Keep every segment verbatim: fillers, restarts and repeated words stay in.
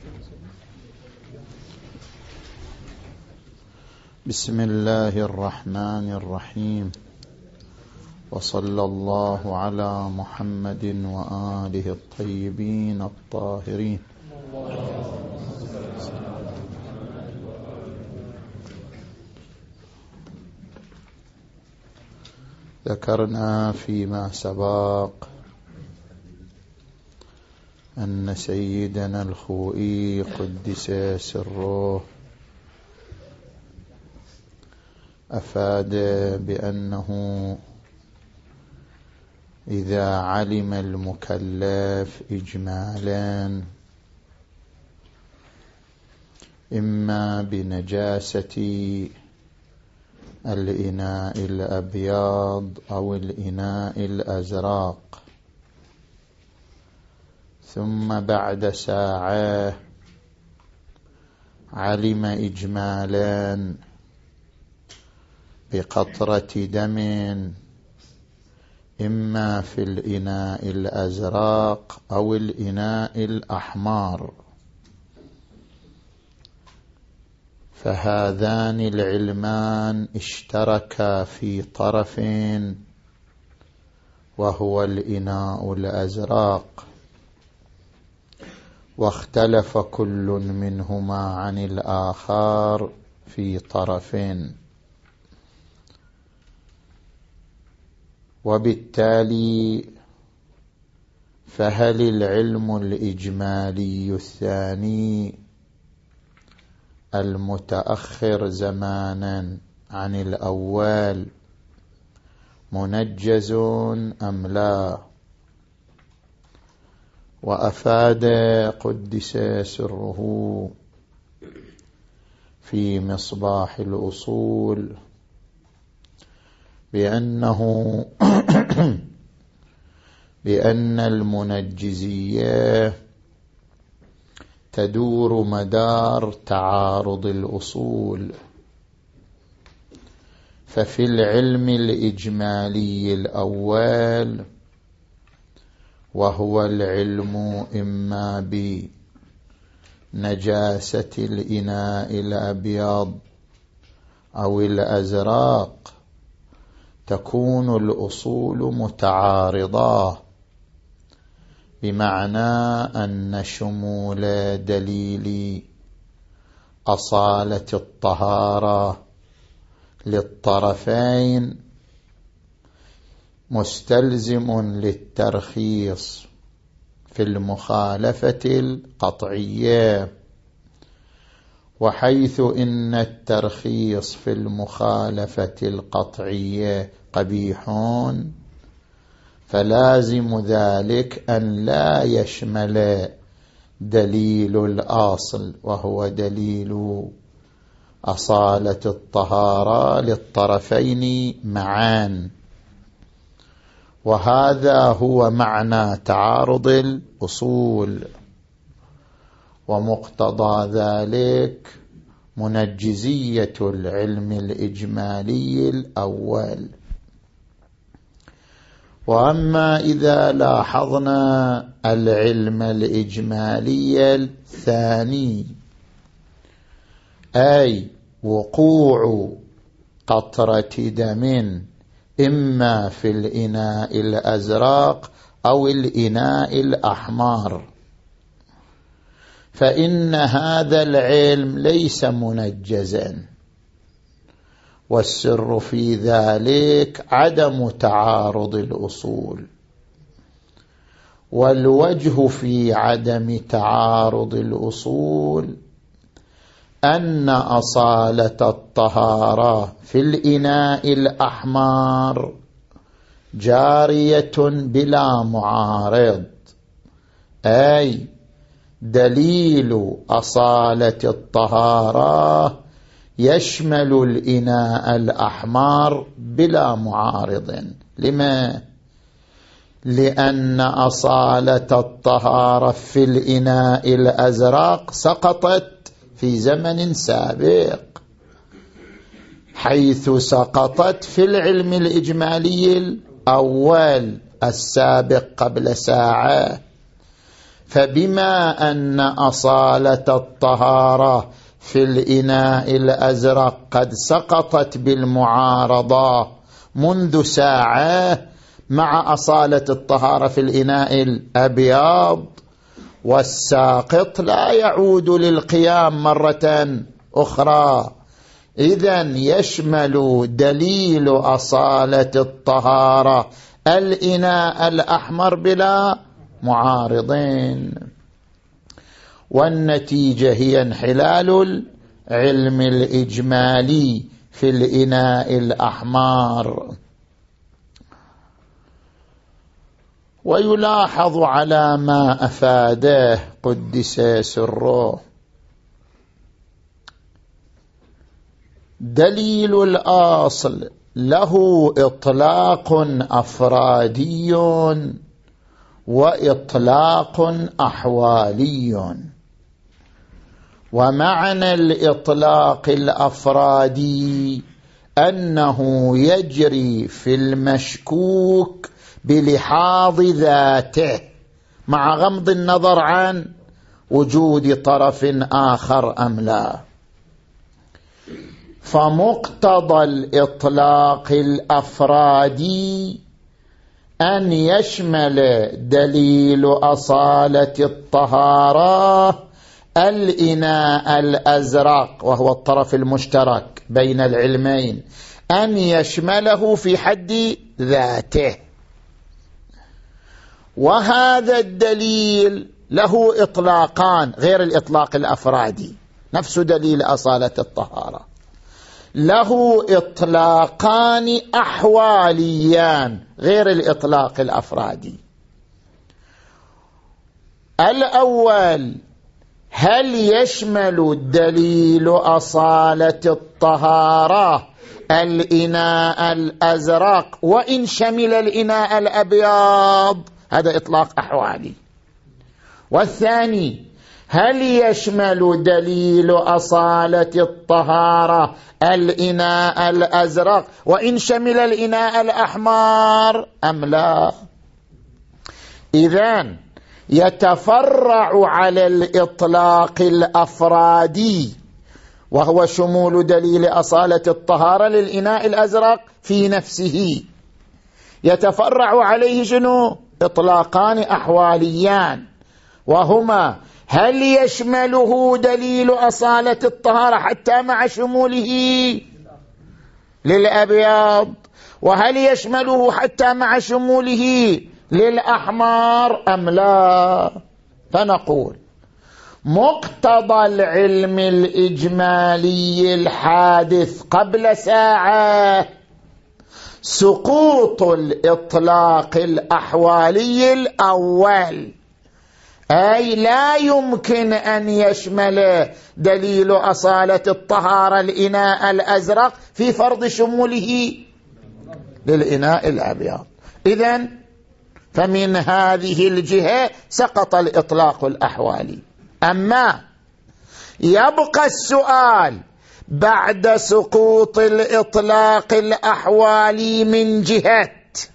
بسم الله الرحمن الرحيم، وصلى الله على محمد وآله الطيبين الطاهرين. ذكرنا فيما سبق أن سيدنا الخوئي قدس سره أفاد بأنه إذا علم المكلف إجمالا إما بنجاسة الإناء الأبيض أو الإناء الأزرق، ثم بعد ساعة علم إجمالا بقطرة دم إما في الإناء الأزرق أو الإناء الأحمر، فهذان العلمان اشتركا في طرف وهو الإناء الأزرق، واختلف كل منهما عن الآخر في طرف، وبالتالي فهل العلم الإجمالي الثاني المتأخر زمانا عن الأول منجز أم لا؟ وأفاد قدس سره في مصباح الأصول بأنه بأن المنجزية تدور مدار تعارض الأصول، ففي العلم الإجمالي الأول وهو العلم إما بنجاسة الإناء الأبيض أو الأزرق تكون الأصول متعارضة، بمعنى أن شمول دليل أصالة الطهارة للطرفين مستلزم للترخيص في المخالفة القطعية، وحيث إن الترخيص في المخالفة القطعية قبيح فلازم ذلك أن لا يشمل دليل الأصل وهو دليل أصالة الطهارة للطرفين معا، وهذا هو معنى تعارض الأصول، ومقتضى ذلك منجزية العلم الإجمالي الأول. وأما إذا لاحظنا العلم الإجمالي الثاني، أي وقوع قطرة دم إما في الإناء الأزرق أو الإناء الأحمر، فإن هذا العلم ليس منجزا، والسر في ذلك عدم تعارض الأصول، والوجه في عدم تعارض الأصول أن أصالة الطهارة في الإناء الأحمر جارية بلا معارض، أي دليل أصالة الطهارة يشمل الإناء الأحمر بلا معارض. لما؟ لأن أصالة الطهارة في الإناء الأزرق سقطت في زمن سابق، حيث سقطت في العلم الإجمالي الأول السابق قبل ساعة، فبما أن أصالة الطهارة في الإناء الأزرق قد سقطت بالمعارضة منذ ساعة مع أصالة الطهارة في الإناء الأبيض، والساقط لا يعود للقيام مرة أخرى، إذن يشمل دليل أصالة الطهارة الإناء الأحمر بلا معارضين، والنتيجة هي انحلال العلم الإجمالي في الإناء الأحمر. ويلاحظ على ما أفاده قدس سره دليل الأصل له إطلاق أفرادي وإطلاق أحوالي، ومعنى الإطلاق الأفرادي أنه يجري في المشكوك بلحاظ ذاته مع غمض النظر عن وجود طرف آخر أم لا، فمقتضى الإطلاق الأفرادي أن يشمل دليل أصالة الطهارة الإناء الأزرق وهو الطرف المشترك بين العلمين، أن يشمله في حد ذاته. وهذا الدليل له إطلاقان غير الإطلاق الأفرادي، نفس دليل أصالة الطهارة، له إطلاقان أحواليان غير الإطلاق الأفرادي. الأول، هل يشمل دليل أصالة الطهارة الإناء الأزرق وإن شمل الإناء الأبيض؟ هذا إطلاق أحوالي. والثاني، هل يشمل دليل أصالة الطهارة الإناء الأزرق وإن شمل الإناء الأحمر أم لا؟ إذن يتفرع على الإطلاق الأفرادي وهو شمول دليل أصالة الطهارة للإناء الأزرق في نفسه، يتفرع عليه شنو؟ إطلاقان أحواليان، وهما هل يشمله دليل أصالة الطهارة حتى مع شموله للأبيض، وهل يشمله حتى مع شموله للأحمر أم لا؟ فنقول مقتضى العلم الإجمالي الحادث قبل ساعة سقوط الإطلاق الأحوالي الأول، أي لا يمكن أن يشمل دليل أصالة الطهارة الإناء الأزرق في فرض شموله للإناء الأبيض. إذن فمن هذه الجهة سقط الإطلاق الأحوالي. أما يبقى السؤال بعد سقوط الإطلاق الأحوالي من جهة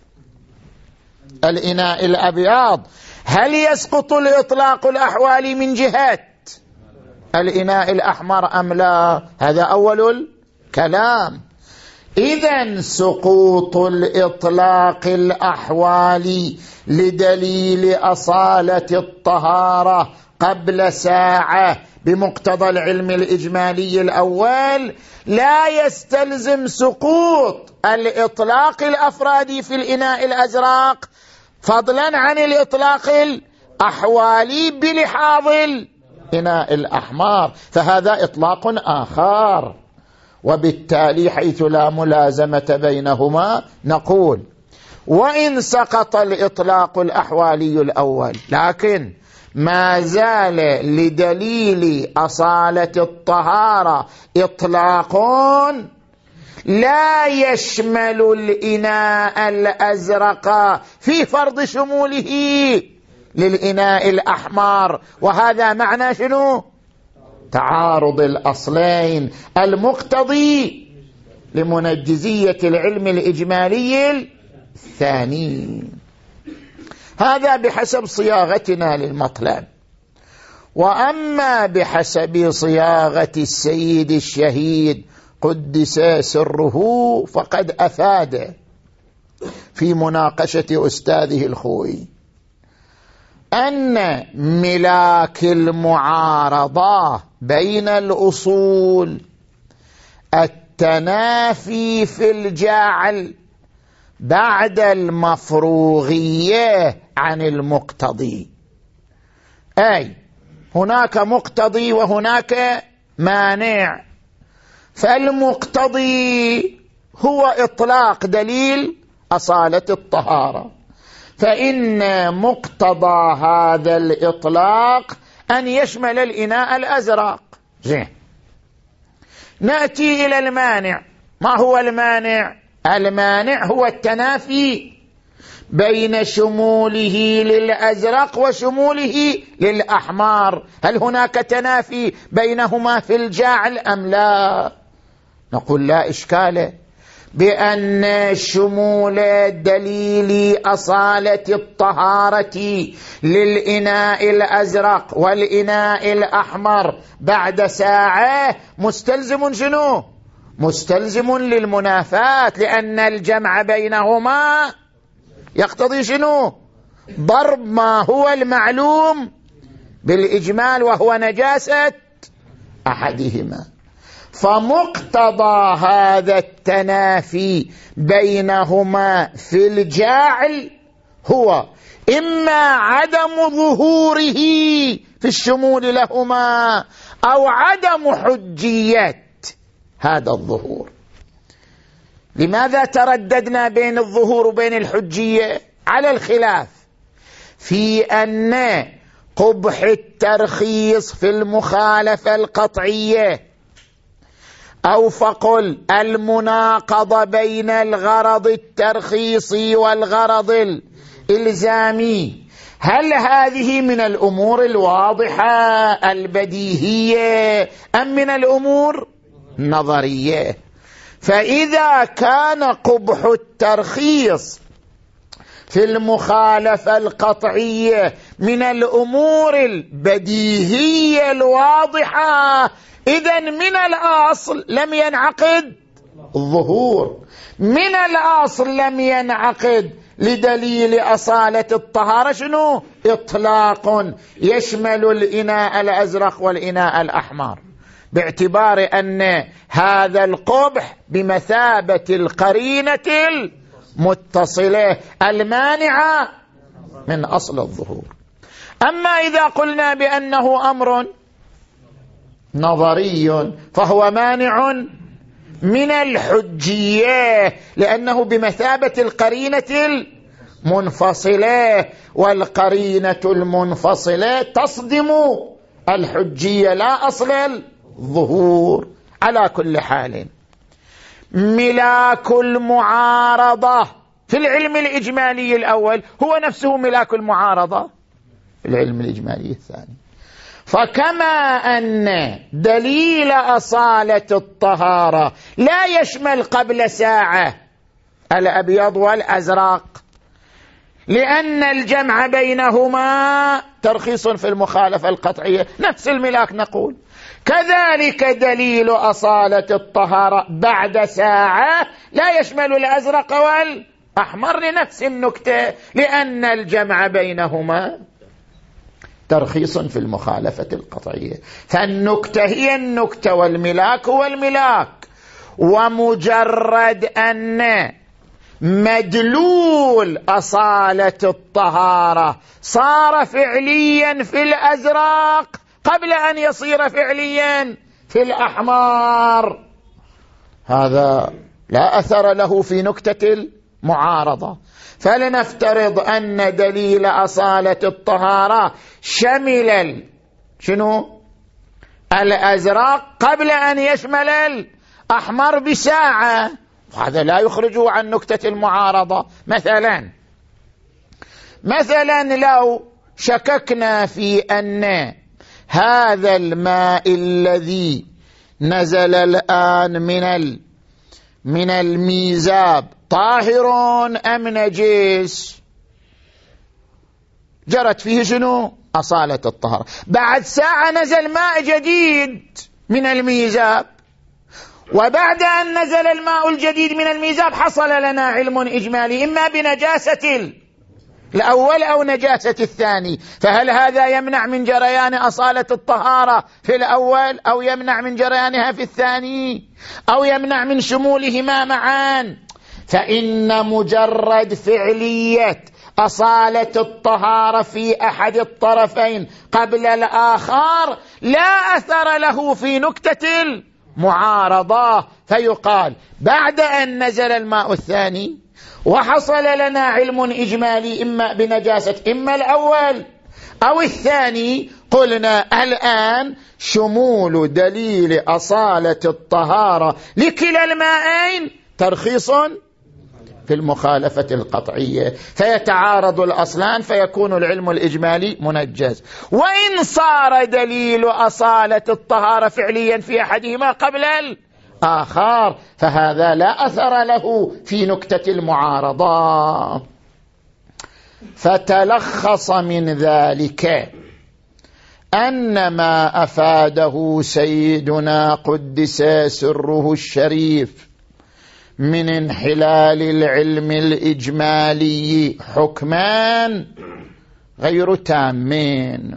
الإناء الأبيض، هل يسقط الإطلاق الأحوالي من جهة الإناء الأحمر أم لا؟ هذا أول الكلام. إذن سقوط الإطلاق الأحوالي لدليل أصالة الطهارة قبل ساعة بمقتضى العلم الإجمالي الأول لا يستلزم سقوط الإطلاق الأفرادي في الإناء الأزرق، فضلا عن الإطلاق الأحوالي بلحاظ الإناء الأحمر، فهذا إطلاق آخر. وبالتالي حيث لا ملازمة بينهما نقول وإن سقط الإطلاق الأحوالي الأول، لكن ما زال لدليل أصالة الطهارة إطلاق لا يشمل الإناء الأزرق في فرض شموله للإناء الأحمر، وهذا معنى شنو؟ تعارض الأصلين المقتضي لمنجزية العلم الإجمالي الثاني. هذا بحسب صياغتنا للمطلب. وأما بحسب صياغة السيد الشهيد قدس سره فقد أفاد في مناقشة أستاذه الخوئي أن ملاك المعارضة بين الأصول التنافي في الجعل بعد المفروغية عن المقتضي، أي هناك مقتضي وهناك مانع، فالمقتضي هو إطلاق دليل أصالة الطهارة، فإن مقتضى هذا الإطلاق أن يشمل الإناء الأزرق. زين، نأتي إلى المانع. ما هو المانع؟ المانع هو التنافي بين شموله للأزرق وشموله للأحمر. هل هناك تنافي بينهما في الجعل أم لا؟ نقول لا إشكال، بأن شمول دليل أصالة الطهارة للإناء الأزرق والإناء الأحمر بعد ساعة مستلزم شنو؟ مستلزم للمنافاة، لأن الجمع بينهما يقتضي شنو؟ ضرب ما هو المعلوم بالإجمال وهو نجاسة أحدهما. فمقتضى هذا التنافي بينهما في الجعل هو إما عدم ظهوره في الشمول لهما أو عدم حجية هذا الظهور. لماذا ترددنا بين الظهور وبين الحجية؟ على الخلاف في أن قبح الترخيص في المخالفة القطعية أو فقل المناقضة بين الغرض الترخيصي والغرض الإلزامي، هل هذه من الأمور الواضحة البديهية أم من الأمور النظرية؟ فإذا كان قبح الترخيص في المخالفة القطعية من الأمور البديهية الواضحة، إذن من الأصل لم ينعقد الظهور، من الأصل لم ينعقد لدليل أصالة الطهارة شنو؟ إطلاق يشمل الإناء الأزرق والإناء الأحمر، باعتبار أن هذا القبح بمثابة القرينة المتصلة المانعة من أصل الظهور. أما إذا قلنا بأنه أمر نظري فهو مانع من الحجية، لأنه بمثابة القرينة المنفصلة، والقرينة المنفصلة تصدم الحجية لا أصل الظهور. على كل حال ملاك المعارضة في العلم الإجمالي الأول هو نفسه ملاك المعارضة في العلم الإجمالي الثاني. فكما أن دليل أصالة الطهارة لا يشمل قبل ساعة الأبيض والأزرق لأن الجمع بينهما ترخيص في المخالفة القطعية، نفس الملاك نقول، كذلك دليل أصالة الطهارة بعد ساعة لا يشمل الأزرق والأحمر لنفس النكتة، لأن الجمع بينهما ترخيص في المخالفة القطعية. فالنكتة هي النكتة والملاك هو الملاك. ومجرد أن مدلول أصالة الطهارة صار فعليا في الأزرق قبل أن يصير فعليا في الأحمر، هذا لا أثر له في نكتة المعارضة. فلنفترض أن دليل أصالة الطهارة شمل شنو؟ الأزرق قبل أن يشمل الأحمر بساعة، هذا لا يخرجه عن نكتة المعارضة. مثلا مثلا لو شككنا في أن هذا الماء الذي نزل الآن من ال من الميزاب طاهر أم نجس، جرت فيه شنو؟ أصالة الطهارة. بعد ساعة نزل ماء جديد من الميزاب، وبعد أن نزل الماء الجديد من الميزاب حصل لنا علم إجمالي إما بنجاسة الأول أو نجاسة الثاني. فهل هذا يمنع من جريان أصالة الطهارة في الأول، أو يمنع من جريانها في الثاني، أو يمنع من شمولهما معا؟ فإن مجرد فعلية أصالة الطهارة في أحد الطرفين قبل الآخر لا أثر له في نكتة المعارضة، فيقال بعد أن نزل الماء الثاني وحصل لنا علم إجمالي إما بنجاسة إما الأول أو الثاني، قلنا الآن شمول دليل أصالة الطهارة لكلا الماءين ترخيص في المخالفة القطعية، فيتعارض الأصلان فيكون العلم الإجمالي منجز. وإن صار دليل أصالة الطهارة فعليا في أحدهما قبل الآخر فهذا لا أثر له في نكتة المعارضة. فتلخص من ذلك أن ما أفاده سيدنا قدس سره الشريف من انحلال العلم الإجمالي حكمان غير تامين.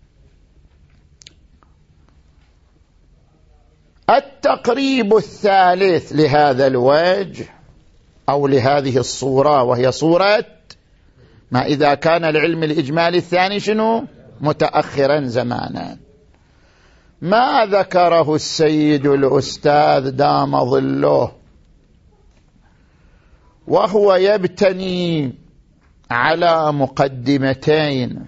التقريب الثالث لهذا الوجه أو لهذه الصورة، وهي صورة ما إذا كان العلم الإجمالي الثاني شنو؟ متأخرا زمانا، ما ذكره السيد الأستاذ دام ظله، وهو يبتني على مقدمتين.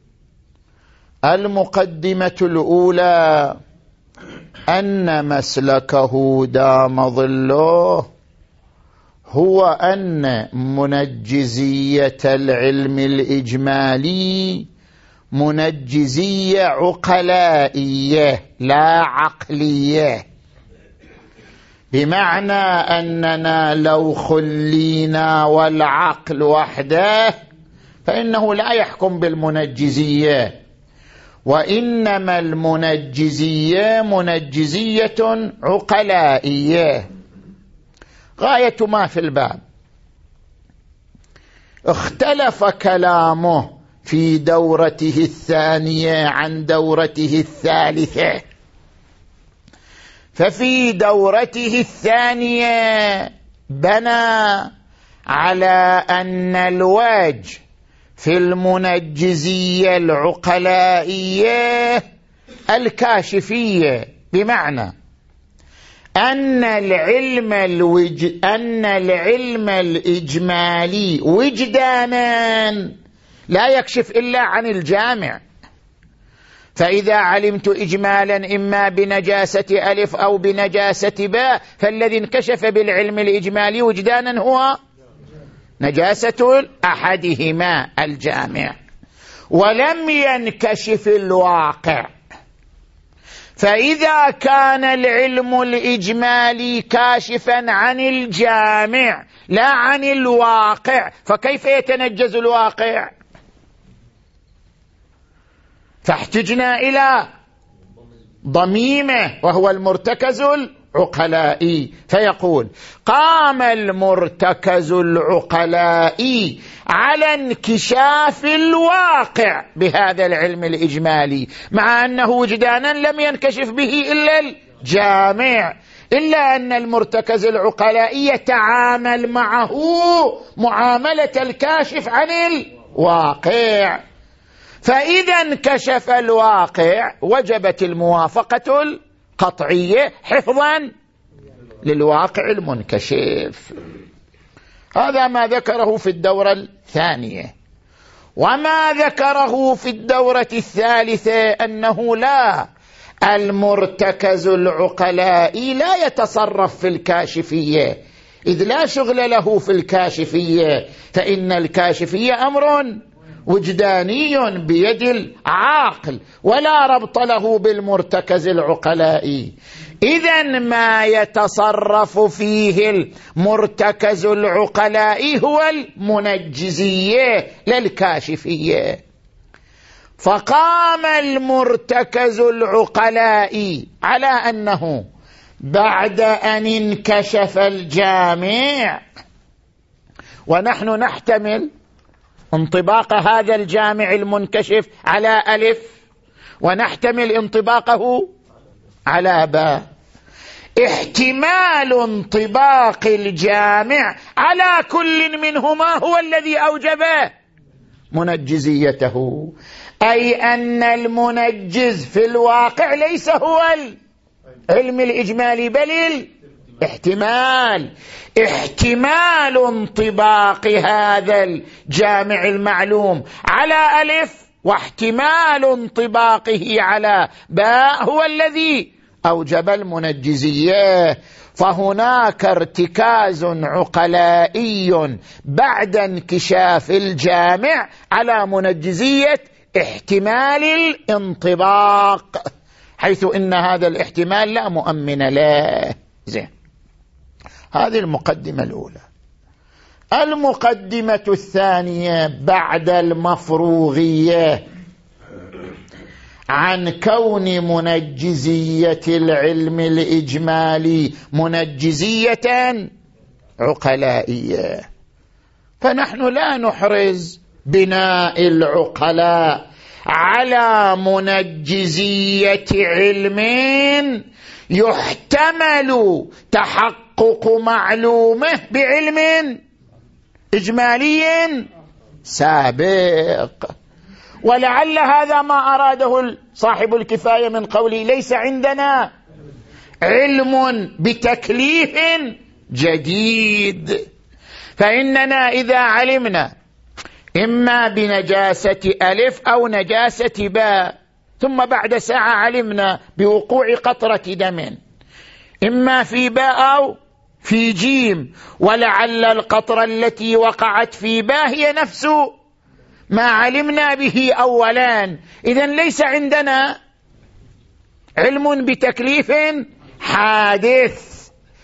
المقدمة الأولى أن مسلكه دام ظله هو أن منجزية العلم الإجمالي منجزية عقلائية لا عقلية، بمعنى أننا لو خلينا والعقل وحده فإنه لا يحكم بالمنجزية، وإنما المنجزية منجزية عقلائية. غاية ما في الباب اختلف كلامه في دورته الثانية عن دورته الثالثة. ففي دورته الثانية بنى على أن الوجه في المنجزية العقلائية الكاشفية، بمعنى أن العلم الوج... أن العلم الإجمالي وجدانا لا يكشف إلا عن الجامع. فإذا علمت إجمالا إما بنجاسة ألف أو بنجاسة باء، فالذي انكشف بالعلم الإجمالي وجدانا هو نجاسة أحدهما الجامع، ولم ينكشف الواقع. فإذا كان العلم الإجمالي كاشفا عن الجامع لا عن الواقع، فكيف يتنجز الواقع؟ فاحتجنا إلى ضميمه وهو المرتكز العقلائي، فيقول قام المرتكز العقلائي على انكشاف الواقع بهذا العلم الإجمالي، مع أنه وجدانا لم ينكشف به إلا الجامع، إلا أن المرتكز العقلائي يتعامل معه معاملة الكاشف عن الواقع. فإذا انكشف الواقع وجبت الموافقة القطعية حفظا للواقع المنكشف. هذا ما ذكره في الدورة الثانية. وما ذكره في الدورة الثالثة أنه لا، المرتكز العقلائي لا يتصرف في الكاشفية، إذ لا شغل له في الكاشفية، فإن الكاشفية أمر وجداني بيد العاقل ولا ربط له بالمرتكز العقلائي. إذن ما يتصرف فيه المرتكز العقلائي هو المنجزية للكاشفية. فقام المرتكز العقلاء على أنه بعد أن انكشف الجامع، ونحن نحتمل انطباق هذا الجامع المنكشف على ألف، ونحتمل انطباقه على باء، احتمال انطباق الجامع على كل منهما هو الذي أوجب منجزيته، أي أن المنجز في الواقع ليس هو العلم الإجمالي بل الاحتمال. احتمال انطباق هذا الجامع المعلوم على ألف واحتمال انطباقه على باء هو الذي أوجب المنجزية. فهناك ارتكاز عقلائي بعد انكشاف الجامع على منجزية احتمال الانطباق، حيث إن هذا الاحتمال لا مؤمن له. زين، هذه المقدمة الأولى. المقدمة الثانية بعد المفروغية عن كون منجزية العلم الإجمالي منجزية عقلائية، فنحن لا نحرز بناء العقلاء على منجزية علم يحتمل تحقق معلومه بعلم إجمالي سابق. ولعل هذا ما أراده صاحب الكفاية من قوله ليس عندنا علم بتكليف جديد، فإننا إذا علمنا إما بنجاسة ألف أو نجاسة باء، ثم بعد ساعة علمنا بوقوع قطرة دم إما في باء أو في جيم، ولعل القطرة التي وقعت في باء هي نفس ما علمنا به أولا، إذن ليس عندنا علم بتكليف حادث.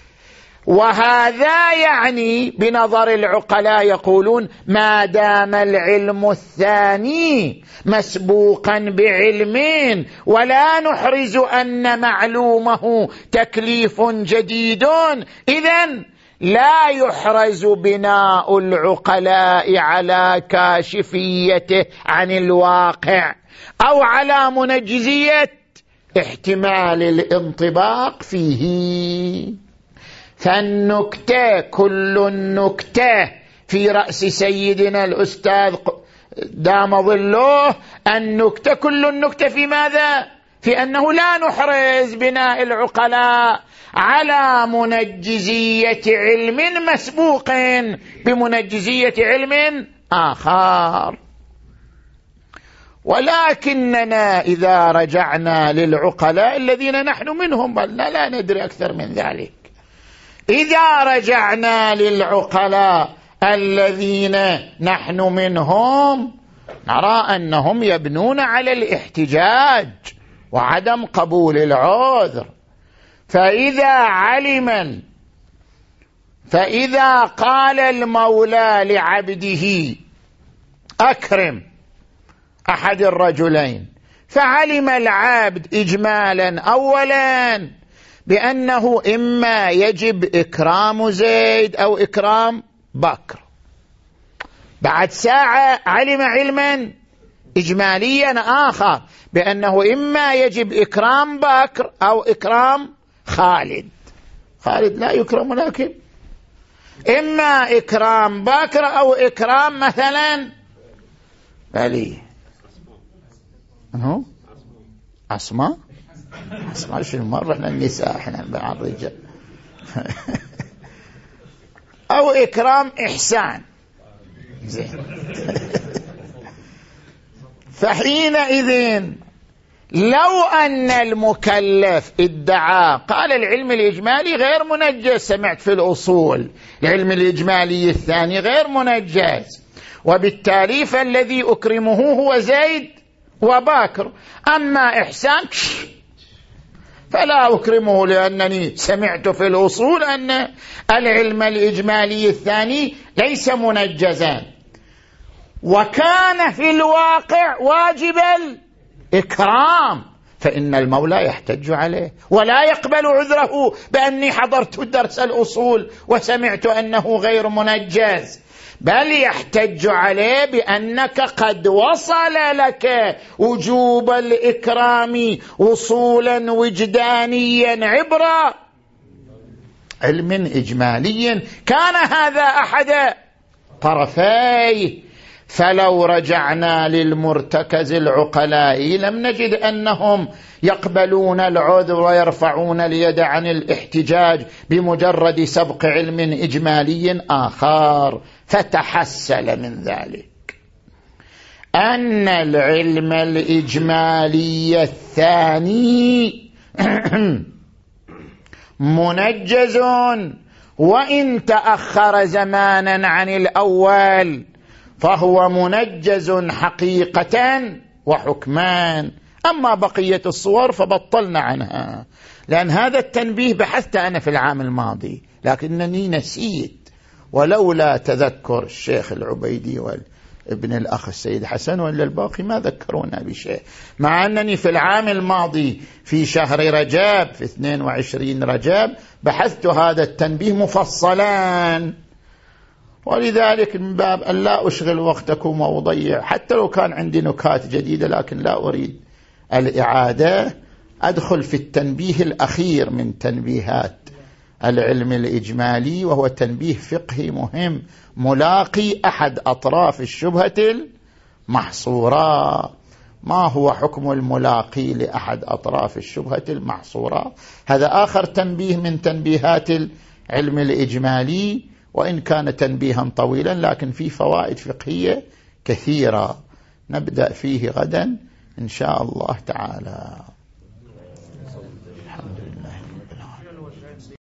وهذا يعني بنظر العقلاء يقولون ما دام العلم الثاني مسبوقا بعلم ولا نحرز أن معلومه تكليف جديد، إذن لا يحرز بناء العقلاء على كاشفيته عن الواقع أو على منجزية احتمال الانطباق فيه. فالنكتة كل النكتة في رأس سيدنا الأستاذ دام ظله، النكتة كل النكتة في ماذا؟ في أنه لا نحرز بناء العقلاء على منجزية علم مسبوق بمنجزية علم آخر. ولكننا إذا رجعنا للعقلاء الذين نحن منهم بل لا ندري أكثر من ذلك، إذا رجعنا للعقلاء الذين نحن منهم نرى أنهم يبنون على الاحتجاج وعدم قبول العذر. فإذا علم فإذا قال المولى لعبده أكرم أحد الرجلين، فعلم العبد إجمالا أولا بأنه إما يجب إكرام زيد أو إكرام بكر، بعد ساعة علم علما إجماليا آخر بأنه إما يجب إكرام بكر أو إكرام خالد. خالد لا يكرم، لكن إما إكرام بكر أو إكرام مثلا علي أنه أسماء أسماء شو مرة احنا النساء احنا مع الرجال أو إكرام إحسان. زين فحينئذ لو أن المكلف ادعى قال العلم الإجمالي غير منجز، سمعت في الأصول العلم الإجمالي الثاني غير منجز، وبالتالي فالذي أكرمه هو زيد وبكر، أما إحسان فلا أكرمه لأنني سمعت في الأصول أن العلم الإجمالي الثاني ليس منجزا. وكان في الواقع واجب الإكرام، فإن المولى يحتج عليه ولا يقبل عذره بأني حضرت درس الأصول وسمعت أنه غير منجز، بل يحتج عليه بأنك قد وصل لك وجوب الإكرام وصولا وجدانيا عبر علم إجمالي كان هذا أحد طرفيه. فلو رجعنا للمرتكز العقلائي لم نجد أنهم يقبلون العذر ويرفعون اليد عن الاحتجاج بمجرد سبق علم إجمالي آخر. فتحسل من ذلك أن العلم الإجمالي الثاني منجز وإن تأخر زمانا عن الأول، فهو منجز حقيقة وحكمان. أما بقية الصور فبطلنا عنها، لأن هذا التنبيه بحثت أنا في العام الماضي لكنني نسيت، ولولا تذكر الشيخ العبيدي وابن الأخ السيد حسن ولا الباقي ما ذكرونا بشيء، مع أنني في العام الماضي في شهر رجاب في اثنين وعشرين رجاب بحثت هذا التنبيه مفصلا. ولذلك من باب أن لا أشغل وقتكم وأضيع، حتى لو كان عندي نكات جديدة لكن لا أريد الإعادة، أدخل في التنبيه الأخير من تنبيهات العلم الإجمالي، وهو تنبيه فقهي مهم ملاقي أحد أطراف الشبهة المحصورة. ما هو حكم الملاقي لأحد أطراف الشبهة المحصورة؟ هذا آخر تنبيه من تنبيهات العلم الإجمالي، وإن كان تنبيها طويلا لكن فيه فوائد فقهية كثيرة نبدأ فيه غدا إن شاء الله تعالى.